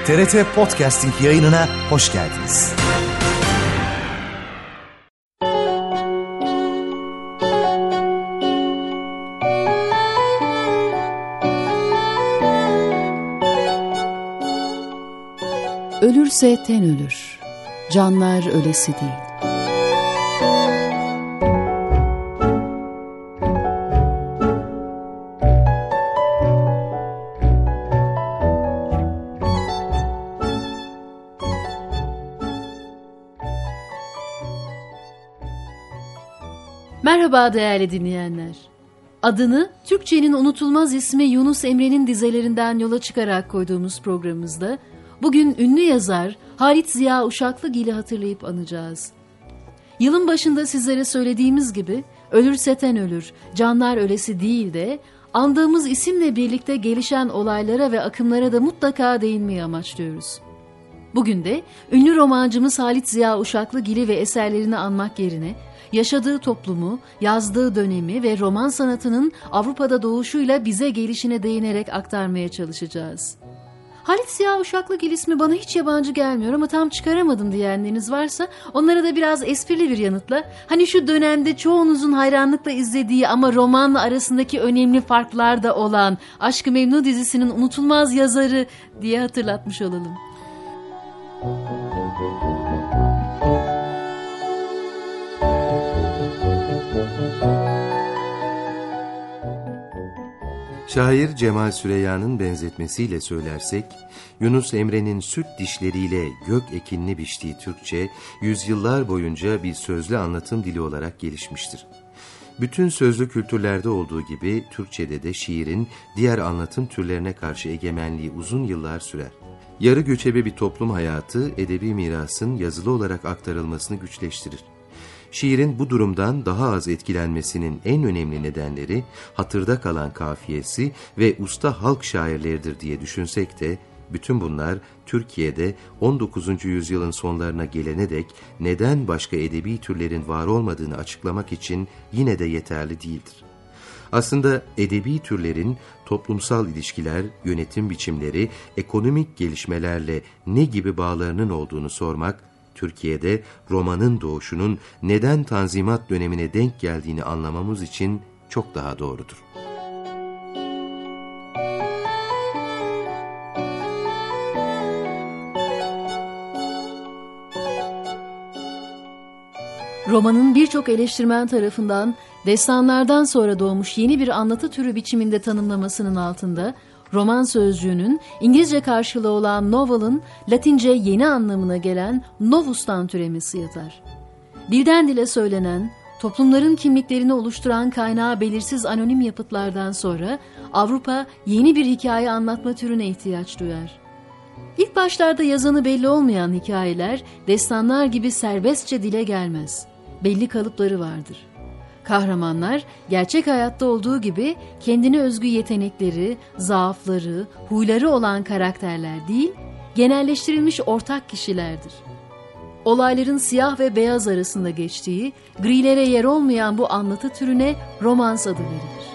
TRT Podcasting yayınına hoş geldiniz. Ölürse ten ölür, canlar ölesi değil. Merhaba değerli dinleyenler. Adını Türkçenin unutulmaz ismi Yunus Emre'nin dizelerinden yola çıkarak koyduğumuz programımızda bugün ünlü yazar Halit Ziya Uşaklıgil'i hatırlayıp anacağız. Yılın başında sizlere söylediğimiz gibi ölürse ten ölür, canlar ölesi değil de andığımız isimle birlikte gelişen olaylara ve akımlara da mutlaka değinmeyi amaçlıyoruz. Bugün de ünlü romancımız Halit Ziya Uşaklıgil'i ve eserlerini anmak yerine yaşadığı toplumu, yazdığı dönemi ve roman sanatının Avrupa'da doğuşuyla bize gelişine değinerek aktarmaya çalışacağız. Halit Ziya Uşaklıgil ismi bana hiç yabancı gelmiyor ama tam çıkaramadım diyenleriniz varsa onlara da biraz esprili bir yanıtla hani şu dönemde çoğunuzun hayranlıkla izlediği ama romanla arasındaki önemli farklar da olan Aşk-ı Memnu dizisinin unutulmaz yazarı diye hatırlatmış olalım. Şair Cemal Süreyya'nın benzetmesiyle söylersek, Yunus Emre'nin süt dişleriyle gök ekinini biçtiği Türkçe, yüzyıllar boyunca bir sözlü anlatım dili olarak gelişmiştir. Bütün sözlü kültürlerde olduğu gibi Türkçe'de de şiirin diğer anlatım türlerine karşı egemenliği uzun yıllar sürer. Yarı göçebe bir toplum hayatı, edebi mirasın yazılı olarak aktarılmasını güçleştirir. Şiirin bu durumdan daha az etkilenmesinin en önemli nedenleri hatırda kalan kafiyesi ve usta halk şairleridir diye düşünsek de bütün bunlar Türkiye'de 19. yüzyılın sonlarına gelene dek neden başka edebi türlerin var olmadığını açıklamak için yine de yeterli değildir. Aslında edebi türlerin toplumsal ilişkiler, yönetim biçimleri, ekonomik gelişmelerle ne gibi bağlarının olduğunu sormak, Türkiye'de romanın doğuşunun neden Tanzimat dönemine denk geldiğini anlamamız için çok daha doğrudur. Romanın birçok eleştirmen tarafından destanlardan sonra doğmuş yeni bir anlatı türü biçiminde tanımlamasının altında roman sözcüğünün İngilizce karşılığı olan novel'ın Latince yeni anlamına gelen novus'tan türemesi yatar. Dilden dile söylenen, toplumların kimliklerini oluşturan kaynağı belirsiz anonim yapıtlardan sonra Avrupa yeni bir hikaye anlatma türüne ihtiyaç duyar. İlk başlarda yazanı belli olmayan hikayeler destanlar gibi serbestçe dile gelmez. Belli kalıpları vardır. Kahramanlar gerçek hayatta olduğu gibi kendine özgü yetenekleri, zaafları, huyları olan karakterler değil, genelleştirilmiş ortak kişilerdir. Olayların siyah ve beyaz arasında geçtiği, grilere yer olmayan bu anlatı türüne romans adı verilir.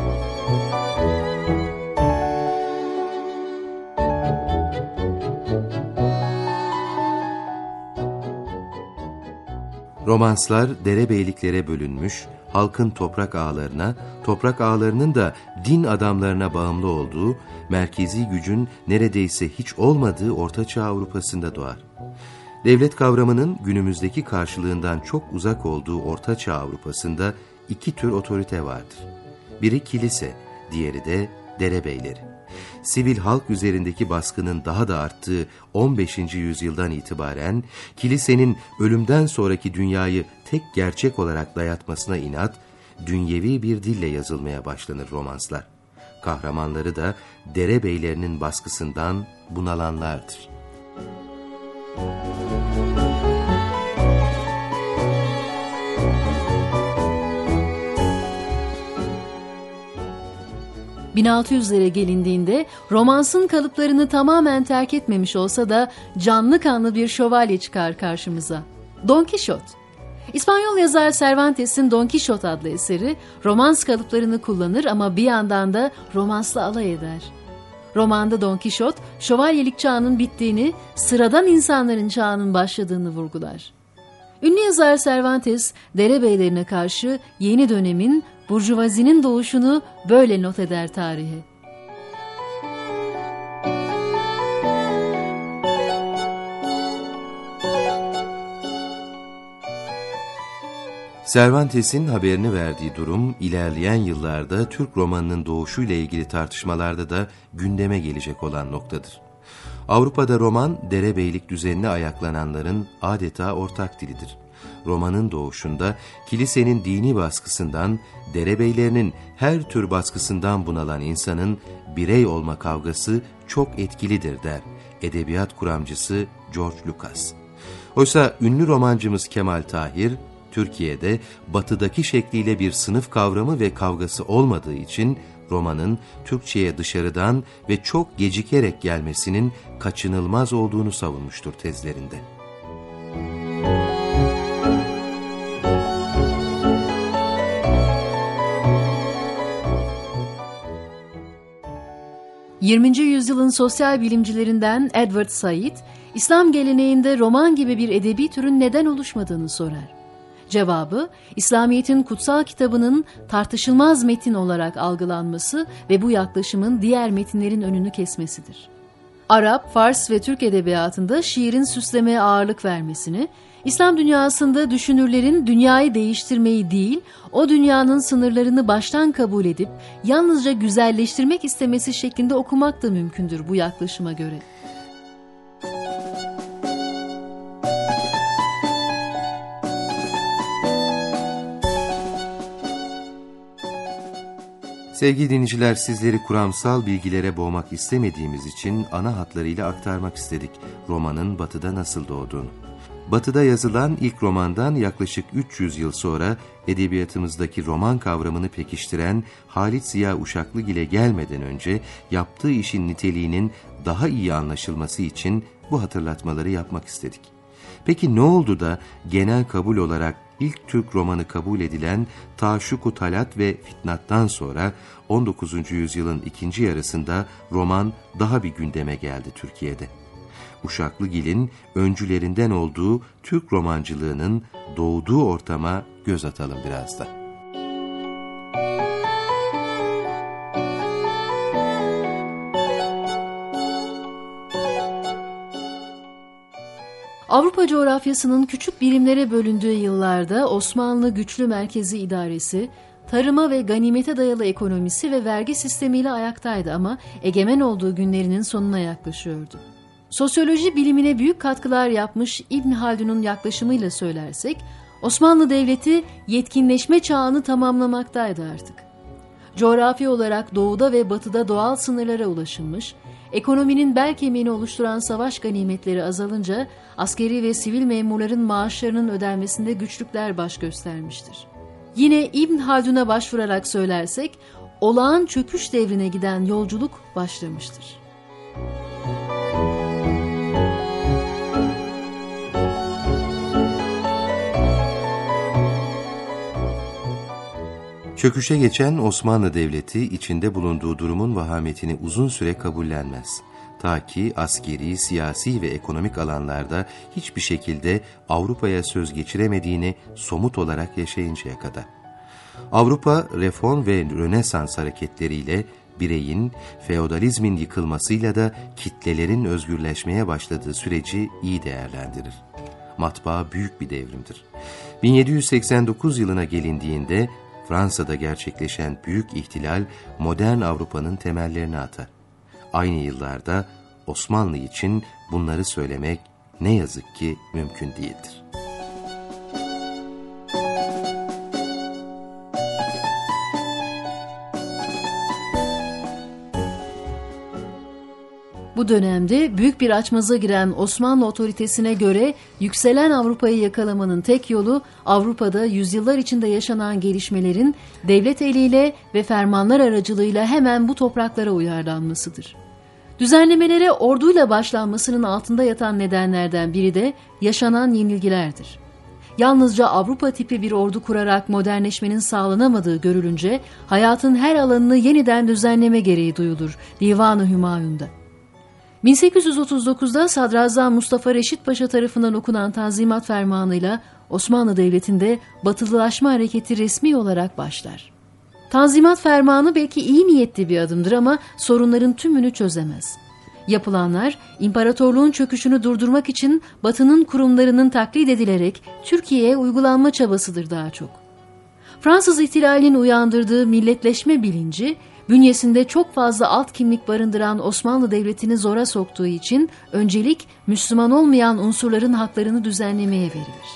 Romanslar derebeyliklere bölünmüş, halkın toprak ağalarına, toprak ağalarının da din adamlarına bağımlı olduğu, merkezi gücün neredeyse hiç olmadığı Ortaçağ Avrupa'sında doğar. Devlet kavramının günümüzdeki karşılığından çok uzak olduğu Ortaçağ Avrupa'sında iki tür otorite vardır. Biri kilise, diğeri de derebeyleri. Sivil halk üzerindeki baskının daha da arttığı 15. yüzyıldan itibaren kilisenin ölümden sonraki dünyayı tek gerçek olarak dayatmasına inat, dünyevi bir dille yazılmaya başlanır romanslar. Kahramanları da derebeylerinin baskısından bunalanlardır. ...1600'lere gelindiğinde romansın kalıplarını tamamen terk etmemiş olsa da canlı kanlı bir şövalye çıkar karşımıza. Don Kişot. İspanyol yazar Cervantes'in Don Kişot adlı eseri romans kalıplarını kullanır ama bir yandan da romansla alay eder. Romanda Don Kişot, şövalyelik çağının bittiğini, sıradan insanların çağının başladığını vurgular. Ünlü yazar Cervantes, derebeylerine karşı yeni dönemin, burjuvazinin doğuşunu böyle not eder tarihe. Cervantes'in haberini verdiği durum, ilerleyen yıllarda Türk romanının doğuşuyla ilgili tartışmalarda da gündeme gelecek olan noktadır. Avrupa'da roman, derebeylik düzenine ayaklananların adeta ortak dilidir. Romanın doğuşunda kilisenin dini baskısından, derebeylerinin her tür baskısından bunalan insanın birey olma kavgası çok etkilidir der edebiyat kuramcısı George Lucas. Oysa ünlü romancımız Kemal Tahir, Türkiye'de batıdaki şekliyle bir sınıf kavramı ve kavgası olmadığı için romanın Türkçe'ye dışarıdan ve çok gecikerek gelmesinin kaçınılmaz olduğunu savunmuştur tezlerinde. ...20. yüzyılın sosyal bilimcilerinden Edward Said, İslam geleneğinde roman gibi bir edebi türün neden oluşmadığını sorar. Cevabı, İslamiyet'in kutsal kitabının tartışılmaz metin olarak algılanması ve bu yaklaşımın diğer metinlerin önünü kesmesidir. Arap, Fars ve Türk edebiyatında şiirin süslemeye ağırlık vermesini, İslam dünyasında düşünürlerin dünyayı değiştirmeyi değil, o dünyanın sınırlarını baştan kabul edip yalnızca güzelleştirmek istemesi şeklinde okumak da mümkündür bu yaklaşıma göre. Sevgili dinleyiciler, sizleri kuramsal bilgilere boğmak istemediğimiz için ana hatlarıyla aktarmak istedik romanın Batı'da nasıl doğduğunu. Batı'da yazılan ilk romandan yaklaşık 300 yıl sonra edebiyatımızdaki roman kavramını pekiştiren Halit Ziya Uşaklıgil'e gelmeden önce yaptığı işin niteliğinin daha iyi anlaşılması için bu hatırlatmaları yapmak istedik. Peki ne oldu da genel kabul olarak ilk Türk romanı kabul edilen Taşşuk-u Talat ve Fitnat'tan sonra 19. yüzyılın ikinci yarısında roman daha bir gündeme geldi Türkiye'de? Uşaklıgil'in öncülerinden olduğu Türk romancılığının doğduğu ortama göz atalım biraz da. Avrupa coğrafyasının küçük birimlere bölündüğü yıllarda Osmanlı güçlü merkezi idaresi, tarıma ve ganimete dayalı ekonomisi ve vergi sistemiyle ayaktaydı ama egemen olduğu günlerinin sonuna yaklaşıyordu. Sosyoloji bilimine büyük katkılar yapmış İbn Haldun'un yaklaşımıyla söylersek, Osmanlı Devleti yetkinleşme çağını tamamlamaktaydı artık. Coğrafi olarak doğuda ve batıda doğal sınırlara ulaşılmış, ekonominin bel kemiğini oluşturan savaş ganimetleri azalınca askeri ve sivil memurların maaşlarının ödenmesinde güçlükler baş göstermiştir. Yine İbn Haldun'a başvurarak söylersek, olağan çöküş devrine giden yolculuk başlamıştır. Çöküşe geçen Osmanlı Devleti içinde bulunduğu durumun vahametini uzun süre kabullenmez. Ta ki askeri, siyasi ve ekonomik alanlarda hiçbir şekilde Avrupa'ya söz geçiremediğini somut olarak yaşayıncaya kadar. Avrupa, reform ve Rönesans hareketleriyle bireyin, feodalizmin yıkılmasıyla da kitlelerin özgürleşmeye başladığı süreci iyi değerlendirir. Matbaa büyük bir devrimdir. 1789 yılına gelindiğinde Fransa'da gerçekleşen büyük ihtilal modern Avrupa'nın temellerini atar. Aynı yıllarda Osmanlı için bunları söylemek ne yazık ki mümkün değildir. Bu dönemde büyük bir açmaza giren Osmanlı otoritesine göre yükselen Avrupa'yı yakalamanın tek yolu Avrupa'da yüzyıllar içinde yaşanan gelişmelerin devlet eliyle ve fermanlar aracılığıyla hemen bu topraklara uyarlanmasıdır. Düzenlemelere orduyla başlanmasının altında yatan nedenlerden biri de yaşanan yenilgilerdir. yalnızca Avrupa tipi bir ordu kurarak modernleşmenin sağlanamadığı görülünce hayatın her alanını yeniden düzenleme gereği duyulur Divan-ı Hümayun'da. 1839'da Sadrazam Mustafa Reşit Paşa tarafından okunan Tanzimat Fermanı'yla Osmanlı Devleti'nde batılılaşma hareketi resmi olarak başlar. Tanzimat Fermanı belki iyi niyetli bir adımdır ama sorunların tümünü çözemez. Yapılanlar, imparatorluğun çöküşünü durdurmak için Batı'nın kurumlarının taklit edilerek Türkiye'ye uygulanma çabasıdır daha çok. Fransız ihtilalinin uyandırdığı milletleşme bilinci, bünyesinde çok fazla alt kimlik barındıran Osmanlı Devleti'ni zora soktuğu için öncelik Müslüman olmayan unsurların haklarını düzenlemeye verilir.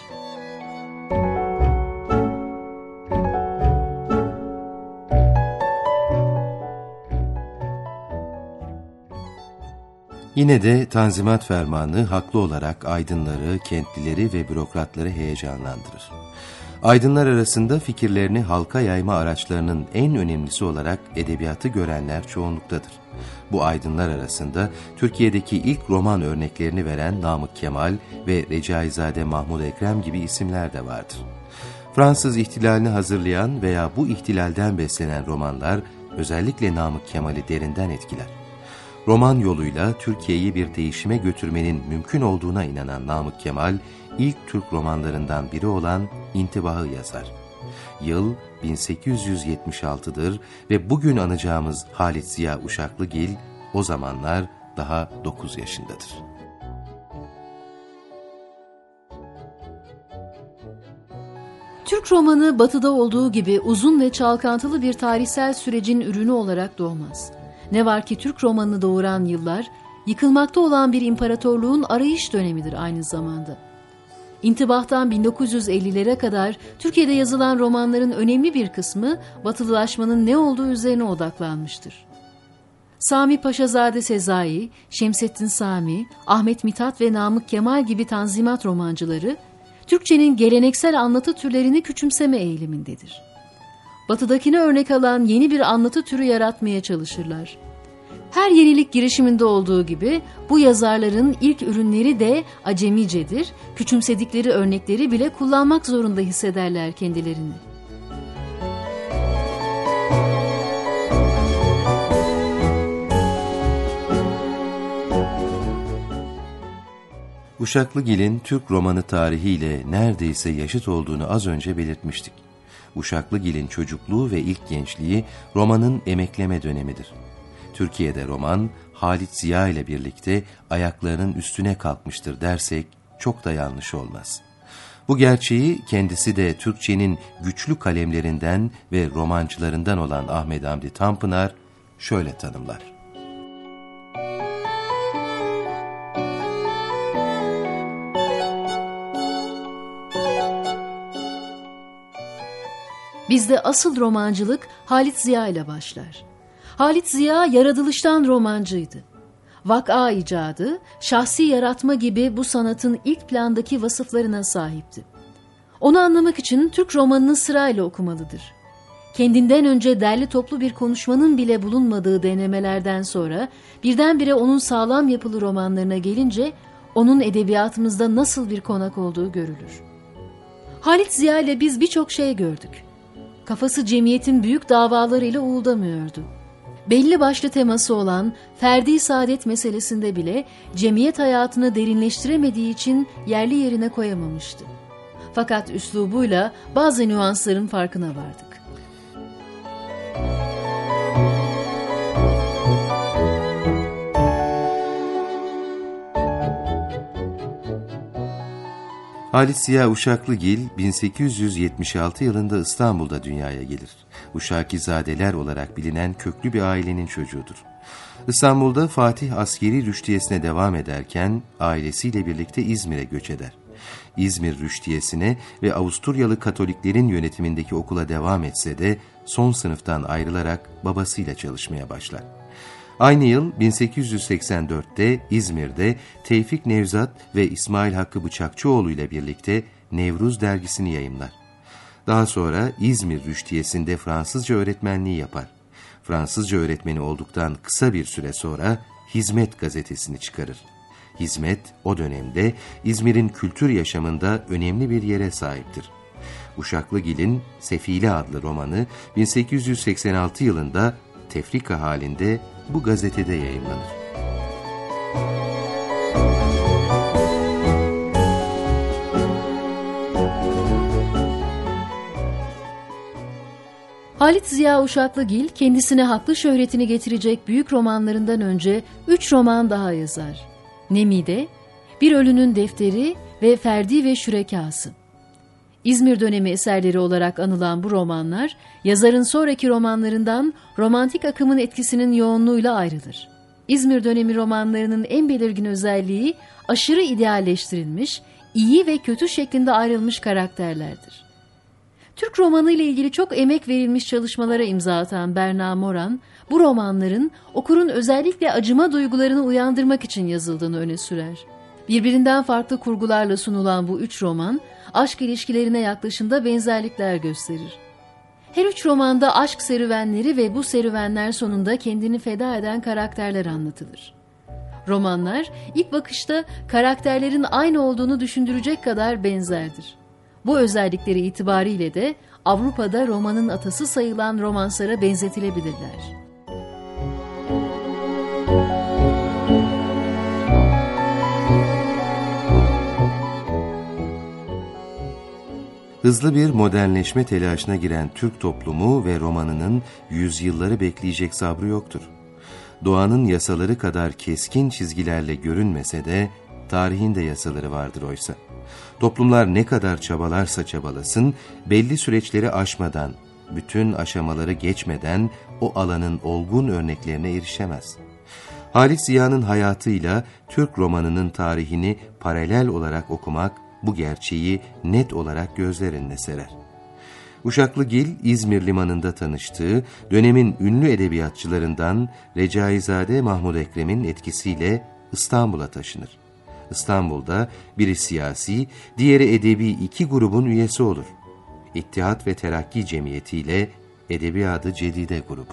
Yine de Tanzimat Fermanı haklı olarak aydınları, kentlileri ve bürokratları heyecanlandırır. Aydınlar arasında fikirlerini halka yayma araçlarının en önemlisi olarak edebiyatı görenler çoğunluktadır. Bu aydınlar arasında Türkiye'deki ilk roman örneklerini veren Namık Kemal ve Recaizade Mahmud Ekrem gibi isimler de vardır. Fransız ihtilalini hazırlayan veya bu ihtilalden beslenen romanlar özellikle Namık Kemal'i derinden etkiler. Roman yoluyla Türkiye'yi bir değişime götürmenin mümkün olduğuna inanan Namık Kemal, ilk Türk romanlarından biri olan İntibah'ı yazar. Yıl 1876'dır ve bugün anacağımız Halit Ziya Uşaklıgil o zamanlar daha 9 yaşındadır. Türk romanı Batı'da olduğu gibi uzun ve çalkantılı bir tarihsel sürecin ürünü olarak doğmaz. Ne var ki Türk romanını doğuran yıllar, yıkılmakta olan bir imparatorluğun arayış dönemidir aynı zamanda. İntibah'tan 1950'lere kadar Türkiye'de yazılan romanların önemli bir kısmı batılılaşmanın ne olduğu üzerine odaklanmıştır. Sami Paşazade Sezai, Şemsettin Sami, Ahmet Mithat ve Namık Kemal gibi tanzimat romancıları, Türkçenin geleneksel anlatı türlerini küçümseme eğilimindedir. Batıdakine örnek alan yeni bir anlatı türü yaratmaya çalışırlar. Her yenilik girişiminde olduğu gibi bu yazarların ilk ürünleri de acemicedir, küçümsedikleri örnekleri bile kullanmak zorunda hissederler kendilerini. Uşaklıgil'in Türk romanı tarihiyle neredeyse yaşıt olduğunu az önce belirtmiştik. Uşaklıgil'in çocukluğu ve ilk gençliği romanın emekleme dönemidir. Türkiye'de roman, Halit Ziya ile birlikte ayaklarının üstüne kalkmıştır dersek çok da yanlış olmaz. Bu gerçeği kendisi de Türkçenin güçlü kalemlerinden ve romancılarından olan Ahmet Hamdi Tanpınar şöyle tanımlar. Bizde asıl romancılık Halit Ziya ile başlar. Halit Ziya yaratılıştan romancıydı. Vaka icadı, şahsi yaratma gibi bu sanatın ilk plandaki vasıflarına sahipti. Onu anlamak için Türk romanını sırayla okumalıdır. Kendinden önce derli toplu bir konuşmanın bile bulunmadığı denemelerden sonra birdenbire onun sağlam yapılı romanlarına gelince onun edebiyatımızda nasıl bir konak olduğu görülür. Halit Ziya ile biz birçok şey gördük. Kafası cemiyetin büyük davalarıyla uğuldamıyordu. Belli başlı teması olan ferdi saadet meselesinde bile cemiyet hayatını derinleştiremediği için yerli yerine koyamamıştı. Fakat üslubuyla bazı nüansların farkına vardık. Halit Ziya Uşaklıgil 1876 yılında İstanbul'da dünyaya gelir. Uşakizadeler olarak bilinen köklü bir ailenin çocuğudur. İstanbul'da Fatih Askeri Rüştiyesi'ne devam ederken ailesiyle birlikte İzmir'e göç eder. İzmir Rüştiyesi'ne ve Avusturyalı Katoliklerin yönetimindeki okula devam etse de son sınıftan ayrılarak babasıyla çalışmaya başlar. Aynı yıl 1884'te İzmir'de Tevfik Nevzat ve İsmail Hakkı Bıçakçıoğlu ile birlikte Nevruz dergisini yayımlar. Daha sonra İzmir Rüştiyesi'nde Fransızca öğretmenliği yapar. Fransızca öğretmeni olduktan kısa bir süre sonra Hizmet gazetesini çıkarır. hizmet o dönemde İzmir'in kültür yaşamında önemli bir yere sahiptir. Uşaklıgil'in Sefile adlı romanı 1886 yılında tefrika halinde bu gazetede yayımlanır. Halit Ziya Uşaklıgil kendisine haklı şöhretini getirecek büyük romanlarından önce 3 roman daha yazar. Nemide, Bir Ölünün Defteri ve Ferdi ve Şürekası. İzmir dönemi eserleri olarak anılan bu romanlar, yazarın sonraki romanlarından romantik akımın etkisinin yoğunluğuyla ayrılır. İzmir dönemi romanlarının en belirgin özelliği aşırı idealleştirilmiş, iyi ve kötü şeklinde ayrılmış karakterlerdir. Türk romanı ile ilgili çok emek verilmiş çalışmalara imza atan Berna Moran, bu romanların okurun özellikle acıma duygularını uyandırmak için yazıldığını öne sürer. Birbirinden farklı kurgularla sunulan bu 3 roman, aşk ilişkilerine yaklaşımda benzerlikler gösterir. Her 3 romanda aşk serüvenleri ve bu serüvenler sonunda kendini feda eden karakterler anlatılır. Romanlar ilk bakışta karakterlerin aynı olduğunu düşündürecek kadar benzerdir. Bu özellikleri itibariyle de Avrupa'da romanın atası sayılan romanslara benzetilebilirler. Hızlı bir modernleşme telaşına giren Türk toplumu ve romanının yüzyılları bekleyecek sabrı yoktur. Doğanın yasaları kadar keskin çizgilerle görünmese de tarihin de yasaları vardır oysa. Toplumlar ne kadar çabalarsa çabalasın, belli süreçleri aşmadan, bütün aşamaları geçmeden o alanın olgun örneklerine erişemez. Halit Ziya'nın hayatıyla Türk romanının tarihini paralel olarak okumak, bu gerçeği net olarak gözler önüne serer. Uşaklıgil, İzmir limanında tanıştığı dönemin ünlü edebiyatçılarından Recaizade Mahmud Ekrem'in etkisiyle İstanbul'a taşınır. İstanbul'da biri siyasi, diğeri edebi 2 grubun üyesi olur. İttihat ve Terakki Cemiyeti ile Edebiyat-ı Cedide grubu.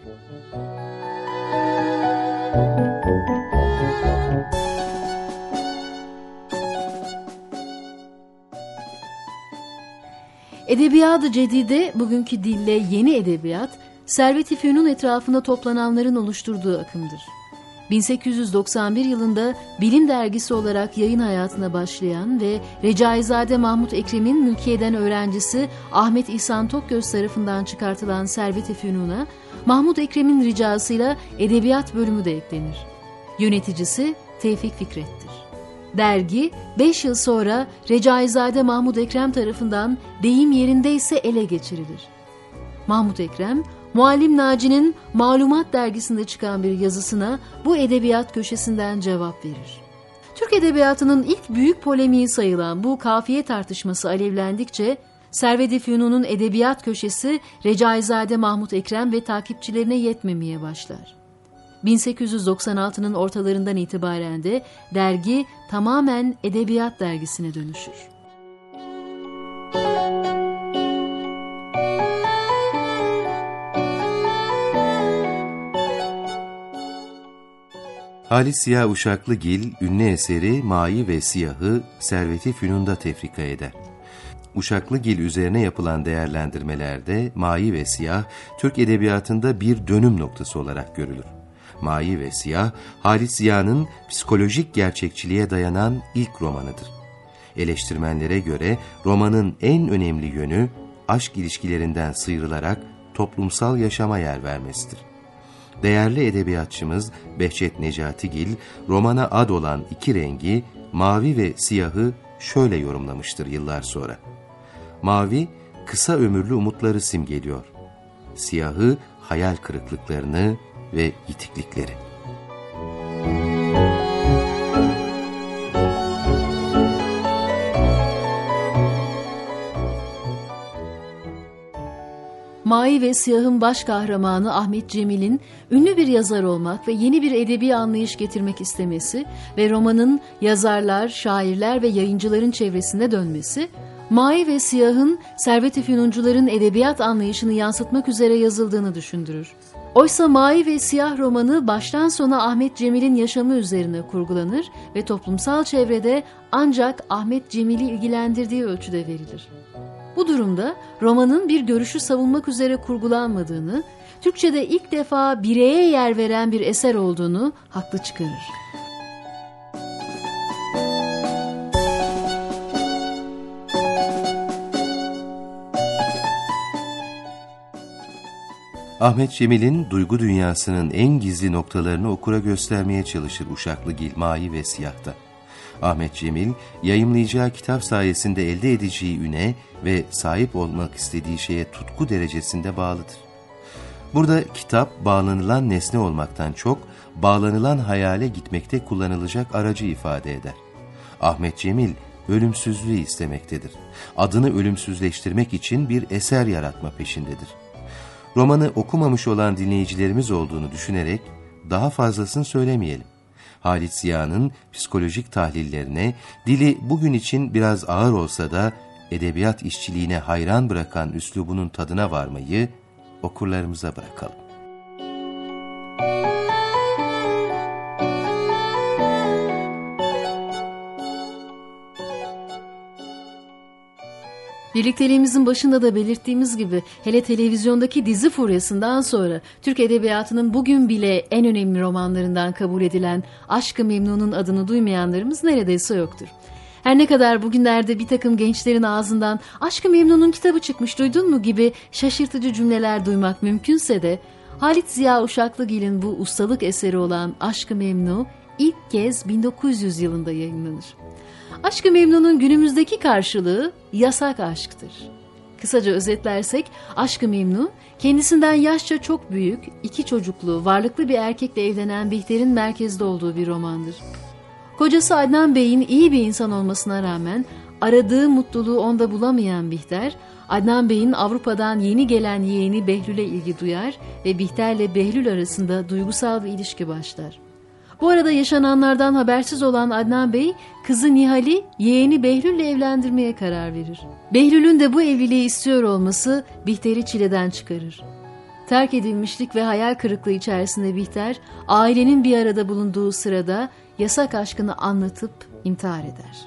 Edebiyat-ı Cedide, bugünkü dille yeni edebiyat, Servet-i Fünun etrafında toplananların oluşturduğu akımdır. 1891 yılında Bilim Dergisi olarak yayın hayatına başlayan ve Recaizade Mahmud Ekrem'in mülkiyeden öğrencisi Ahmet İhsan Tokgöz tarafından çıkartılan Servet-i Fünun'a Mahmud Ekrem'in ricasıyla edebiyat bölümü de eklenir. Yöneticisi Tevfik Fikret'tir. Dergi 5 yıl sonra Recaizade Mahmud Ekrem tarafından deyim yerindeyse ele geçirilir. Mahmud Ekrem, Muallim Naci'nin Malumat dergisinde çıkan bir yazısına bu edebiyat köşesinden cevap verir. Türk edebiyatının ilk büyük polemiği sayılan bu kafiye tartışması alevlendikçe Servet-i Fünun'un edebiyat köşesi Recaizade Mahmud Ekrem ve takipçilerine yetmemeye başlar. 1896'nın ortalarından itibaren de dergi tamamen edebiyat dergisine dönüşür. Halit Ziya Uşaklıgil, ünlü eseri Mavi ve Siyah'ı Servet-i Fünun'da tefrika eder. Uşaklıgil üzerine yapılan değerlendirmelerde Mavi ve Siyah, Türk edebiyatında bir dönüm noktası olarak görülür. Mavi ve Siyah, Halit Ziya'nın psikolojik gerçekçiliğe dayanan ilk romanıdır. Eleştirmenlere göre romanın en önemli yönü, aşk ilişkilerinden sıyrılarak toplumsal yaşama yer vermesidir. Değerli edebiyatçımız Behçet Necatigil, romana ad olan 2 rengi, mavi ve siyahı şöyle yorumlamıştır yıllar sonra. Mavi, kısa ömürlü umutları simgeliyor. Siyahı, hayal kırıklıklarını ve yitiklikleri. Mavi ve Siyah'ın baş kahramanı Ahmet Cemil'in ünlü bir yazar olmak ve yeni bir edebi anlayış getirmek istemesi ve romanın yazarlar, şairler ve yayıncıların çevresinde dönmesi, Mavi ve Siyah'ın Servet-i Fünuncuların edebiyat anlayışını yansıtmak üzere yazıldığını düşündürür. Oysa Mavi ve Siyah romanı baştan sona Ahmet Cemil'in yaşamı üzerine kurgulanır ve toplumsal çevrede ancak Ahmet Cemil'i ilgilendirdiği ölçüde verilir. Bu durumda romanın bir görüşü savunmak üzere kurgulanmadığını, Türkçe'de ilk defa bireye yer veren bir eser olduğunu haklı çıkarır. Ahmet Cemil'in duygu dünyasının en gizli noktalarını okura göstermeye çalışır Uşaklıgil, Mavi ve Siyah'ta. Ahmet Cemil, yayımlayacağı kitap sayesinde elde edeceği üne ve sahip olmak istediği şeye tutku derecesinde bağlıdır. Burada kitap, bağlanılan nesne olmaktan çok, bağlanılan hayale gitmekte kullanılacak aracı ifade eder. Ahmet Cemil, ölümsüzlüğü istemektedir. Adını ölümsüzleştirmek için bir eser yaratma peşindedir. Romanı okumamış olan dinleyicilerimiz olduğunu düşünerek daha fazlasını söylemeyelim. Halit Ziya'nın psikolojik tahlillerine, dili bugün için biraz ağır olsa da edebiyat işçiliğine hayran bırakan üslubunun tadına varmayı okurlarımıza bırakalım. Birlikteliğimizin başında da belirttiğimiz gibi hele televizyondaki dizi furyasından sonra Türk Edebiyatı'nın bugün bile en önemli romanlarından kabul edilen Aşk-ı Memnun'un adını duymayanlarımız neredeyse yoktur. Her ne kadar bugünlerde bir takım gençlerin ağzından Aşk-ı Memnun'un kitabı çıkmış duydun mu gibi şaşırtıcı cümleler duymak mümkünse de Halit Ziya Uşaklıgil'in bu ustalık eseri olan Aşk-ı Memnu ilk kez 1900 yılında yayınlanır. Aşk-ı Memnun'un günümüzdeki karşılığı yasak aşktır. Kısaca özetlersek Aşk-ı Memnu kendisinden yaşça çok büyük, 2 çocuklu, varlıklı bir erkekle evlenen Bihter'in merkezde olduğu bir romandır. Kocası Adnan Bey'in iyi bir insan olmasına rağmen aradığı mutluluğu onda bulamayan Bihter, Adnan Bey'in Avrupa'dan yeni gelen yeğeni Behlül'e ilgi duyar ve Bihter'le Behlül arasında duygusal bir ilişki başlar. Bu arada yaşananlardan habersiz olan Adnan Bey, kızı Nihal'i yeğeni Behlül'le evlendirmeye karar verir. Behlül'ün de bu evliliği istiyor olması Bihter'i çileden çıkarır. Terk edilmişlik ve hayal kırıklığı içerisinde Bihter, ailenin bir arada bulunduğu sırada yasak aşkını anlatıp intihar eder.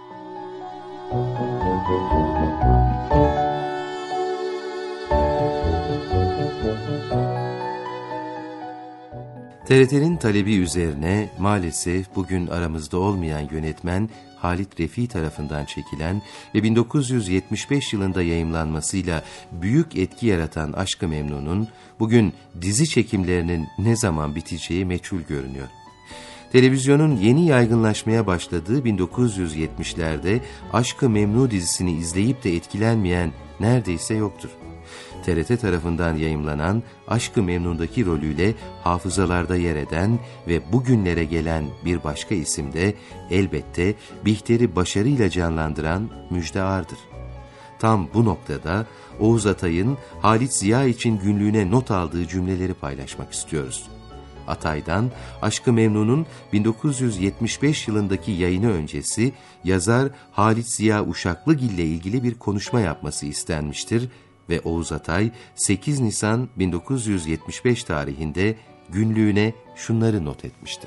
TRT'nin talebi üzerine maalesef bugün aramızda olmayan yönetmen Halit Refi tarafından çekilen ve 1975 yılında yayımlanmasıyla büyük etki yaratan Aşk-ı Memnun'un bugün dizi çekimlerinin ne zaman biteceği meçhul görünüyor. Televizyonun yeni yaygınlaşmaya başladığı 1970'lerde Aşk-ı Memnu dizisini izleyip de etkilenmeyen neredeyse yoktur. TRT tarafından yayımlanan Aşk-ı Memnun'daki rolüyle hafızalarda yer eden ve bugünlere gelen bir başka isim de elbette Bihter'i başarıyla canlandıran Müjde Ar'dır. Tam bu noktada Oğuz Atay'ın Halit Ziya için günlüğüne not aldığı cümleleri paylaşmak istiyoruz. Atay'dan Aşk-ı Memnun'un 1975 yılındaki yayını öncesi yazar Halit Ziya Uşaklıgil ile ilgili bir konuşma yapması istenmiştir ve Oğuz Atay 8 Nisan 1975 tarihinde günlüğüne şunları not etmiştir.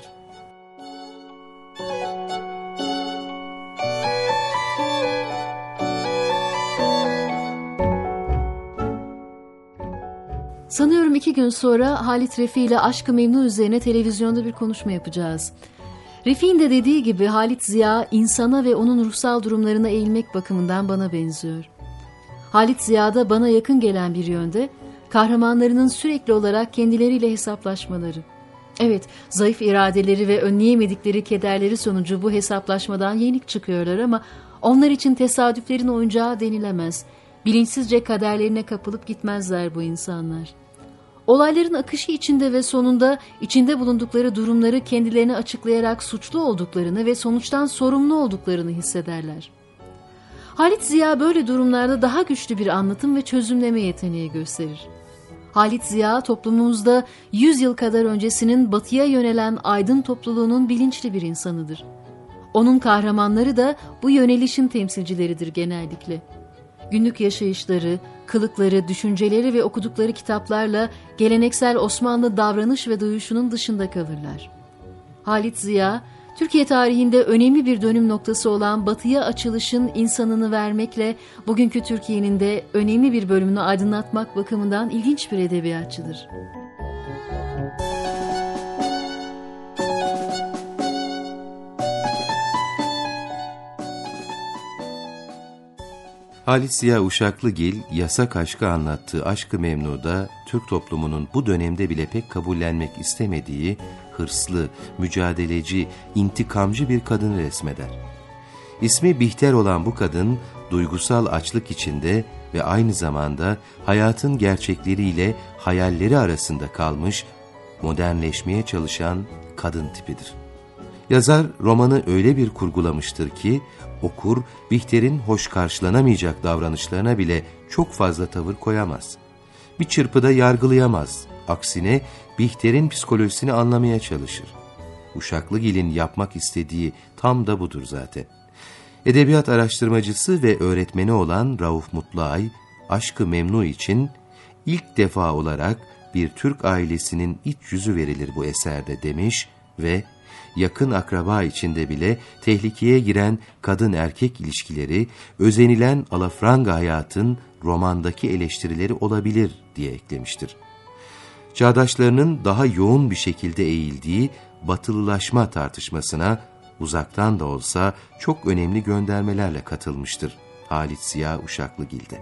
Sanıyorum 2 gün sonra Halit Refi ile Aşk-ı Memnu üzerine televizyonda bir konuşma yapacağız. Refi'nin de dediği gibi Halit Ziya insana ve onun ruhsal durumlarına eğilmek bakımından bana benziyor. Halit Ziya'da bana yakın gelen bir yönde kahramanlarının sürekli olarak kendileriyle hesaplaşmaları. Evet, zayıf iradeleri ve önleyemedikleri kederleri sonucu bu hesaplaşmadan yenik çıkıyorlar ama onlar için tesadüflerin oyuncağı denilemez. Bilinçsizce kaderlerine kapılıp gitmezler bu insanlar. Olayların akışı içinde ve sonunda içinde bulundukları durumları kendilerine açıklayarak suçlu olduklarını ve sonuçtan sorumlu olduklarını hissederler. Halit Ziya böyle durumlarda daha güçlü bir anlatım ve çözümleme yeteneği gösterir. Halit Ziya toplumumuzda 100 yıl kadar öncesinin batıya yönelen aydın topluluğunun bilinçli bir insanıdır. Onun kahramanları da bu yönelişin temsilcileridir genellikle. Günlük yaşayışları, kılıkları, düşünceleri ve okudukları kitaplarla geleneksel Osmanlı davranış ve duyuşunun dışında kalırlar. Halit Ziya, Türkiye tarihinde önemli bir dönüm noktası olan Batı'ya açılışın insanını vermekle bugünkü Türkiye'nin de önemli bir bölümünü aydınlatmak bakımından ilginç bir edebiyatçıdır. Halit Ziya Uşaklıgil, yasak aşkı anlattığı Aşk-ı Memnu'da Türk toplumunun bu dönemde bile pek kabullenmek istemediği hırslı, mücadeleci, intikamcı bir kadını resmeder. İsmi Bihter olan bu kadın, duygusal açlık içinde ve aynı zamanda hayatın gerçekleriyle hayalleri arasında kalmış, modernleşmeye çalışan kadın tipidir. Yazar romanı öyle bir kurgulamıştır ki, okur, Bihter'in hoş karşılanamayacak davranışlarına bile çok fazla tavır koyamaz. Bir çırpıda yargılayamaz. Aksine Bihter'in psikolojisini anlamaya çalışır. Uşaklıgil'in yapmak istediği tam da budur zaten. Edebiyat araştırmacısı ve öğretmeni olan Rauf Mutluay, Aşk-ı Memnu için ilk defa olarak bir Türk ailesinin iç yüzü verilir bu eserde demiş ve yakın akraba içinde bile tehlikeye giren kadın-erkek ilişkileri, özenilen alafranga hayatın romandaki eleştirileri olabilir diye eklemiştir. Çağdaşlarının daha yoğun bir şekilde eğildiği batılılaşma tartışmasına uzaktan da olsa çok önemli göndermelerle katılmıştır Halit Ziya Uşaklıgil'de.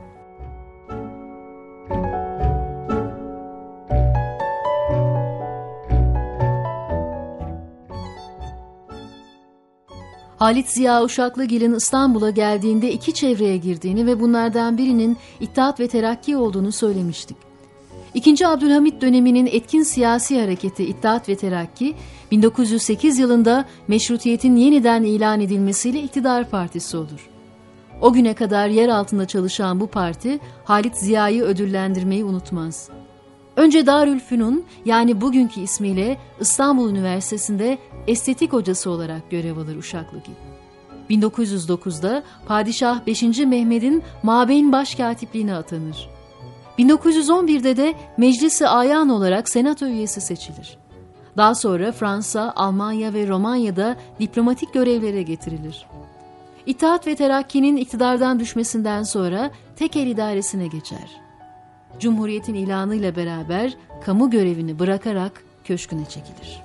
Halit Ziya Uşaklıgil'in İstanbul'a geldiğinde iki çevreye girdiğini ve bunlardan birinin İttihat ve Terakki olduğunu söylemiştik. İkinci Abdülhamit döneminin etkin siyasi hareketi İttihat ve Terakki, 1908 yılında meşrutiyetin yeniden ilan edilmesiyle iktidar partisi olur. O güne kadar yer altında çalışan bu parti, Halit Ziya'yı ödüllendirmeyi unutmaz. Önce Darülfünun, yani bugünkü ismiyle İstanbul Üniversitesi'nde estetik hocası olarak görev alır Uşaklıgil. 1909'da Padişah 5. Mehmet'in Mabeyn Başkatipliğine atanır. 1911'de de Meclis-i Ayan olarak senato üyesi seçilir. Daha sonra Fransa, Almanya ve Romanya'da diplomatik görevlere getirilir. İttihat ve Terakki'nin iktidardan düşmesinden sonra tekel idaresine geçer. Cumhuriyetin ilanıyla beraber kamu görevini bırakarak köşküne çekilir.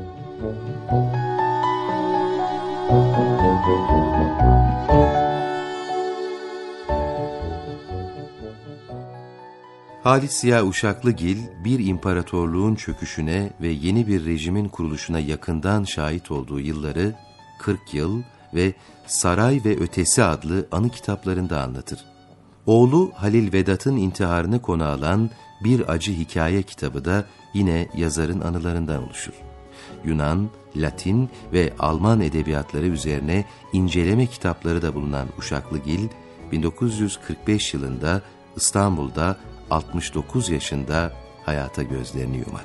Halit Ziya Uşaklıgil, bir imparatorluğun çöküşüne ve yeni bir rejimin kuruluşuna yakından şahit olduğu yılları 40 yıl ve Saray ve Ötesi adlı anı kitaplarında anlatır. Oğlu Halil Vedat'ın intiharını konu alan Bir Acı Hikaye kitabı da yine yazarın anılarından oluşur. Yunan, Latin ve Alman edebiyatları üzerine inceleme kitapları da bulunan Uşaklıgil, 1945 yılında İstanbul'da 69 yaşında hayata gözlerini yumar.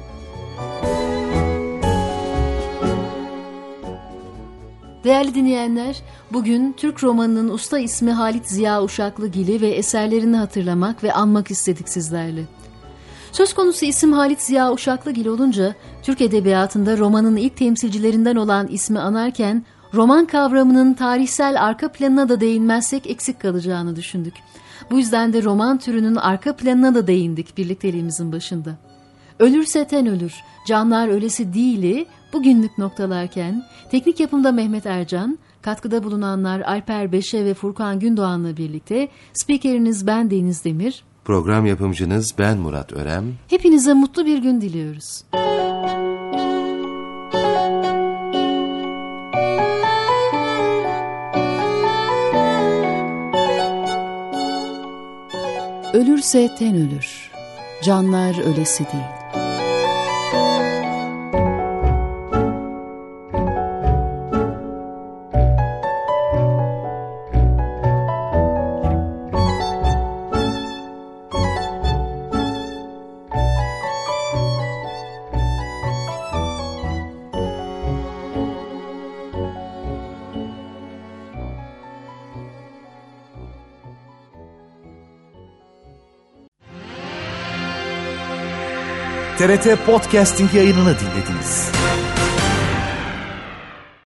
Değerli dinleyenler, bugün Türk romanının usta ismi Halit Ziya Uşaklıgil'i ve eserlerini hatırlamak ve anmak istedik sizlerle. Söz konusu isim Halit Ziya Uşaklıgil olunca, Türk edebiyatında romanın ilk temsilcilerinden olan ismi anarken, roman kavramının tarihsel arka planına da değinmezsek eksik kalacağını düşündük. Bu yüzden de roman türünün arka planına da değindik birlikteliğimizin başında. Ölürse ten ölür, canlar ölesi değili bugünlük noktalarken, teknik yapımda Mehmet Ercan, katkıda bulunanlar Alper Beşe ve Furkan Gündoğan'la birlikte, spikeriniz ben Deniz Demir, program yapımcınız ben Murat Örem. Hepinize mutlu bir gün diliyoruz. Ölürse ten ölür, canlar ölesi değil. TRT Podcasting yayınını dinlediniz.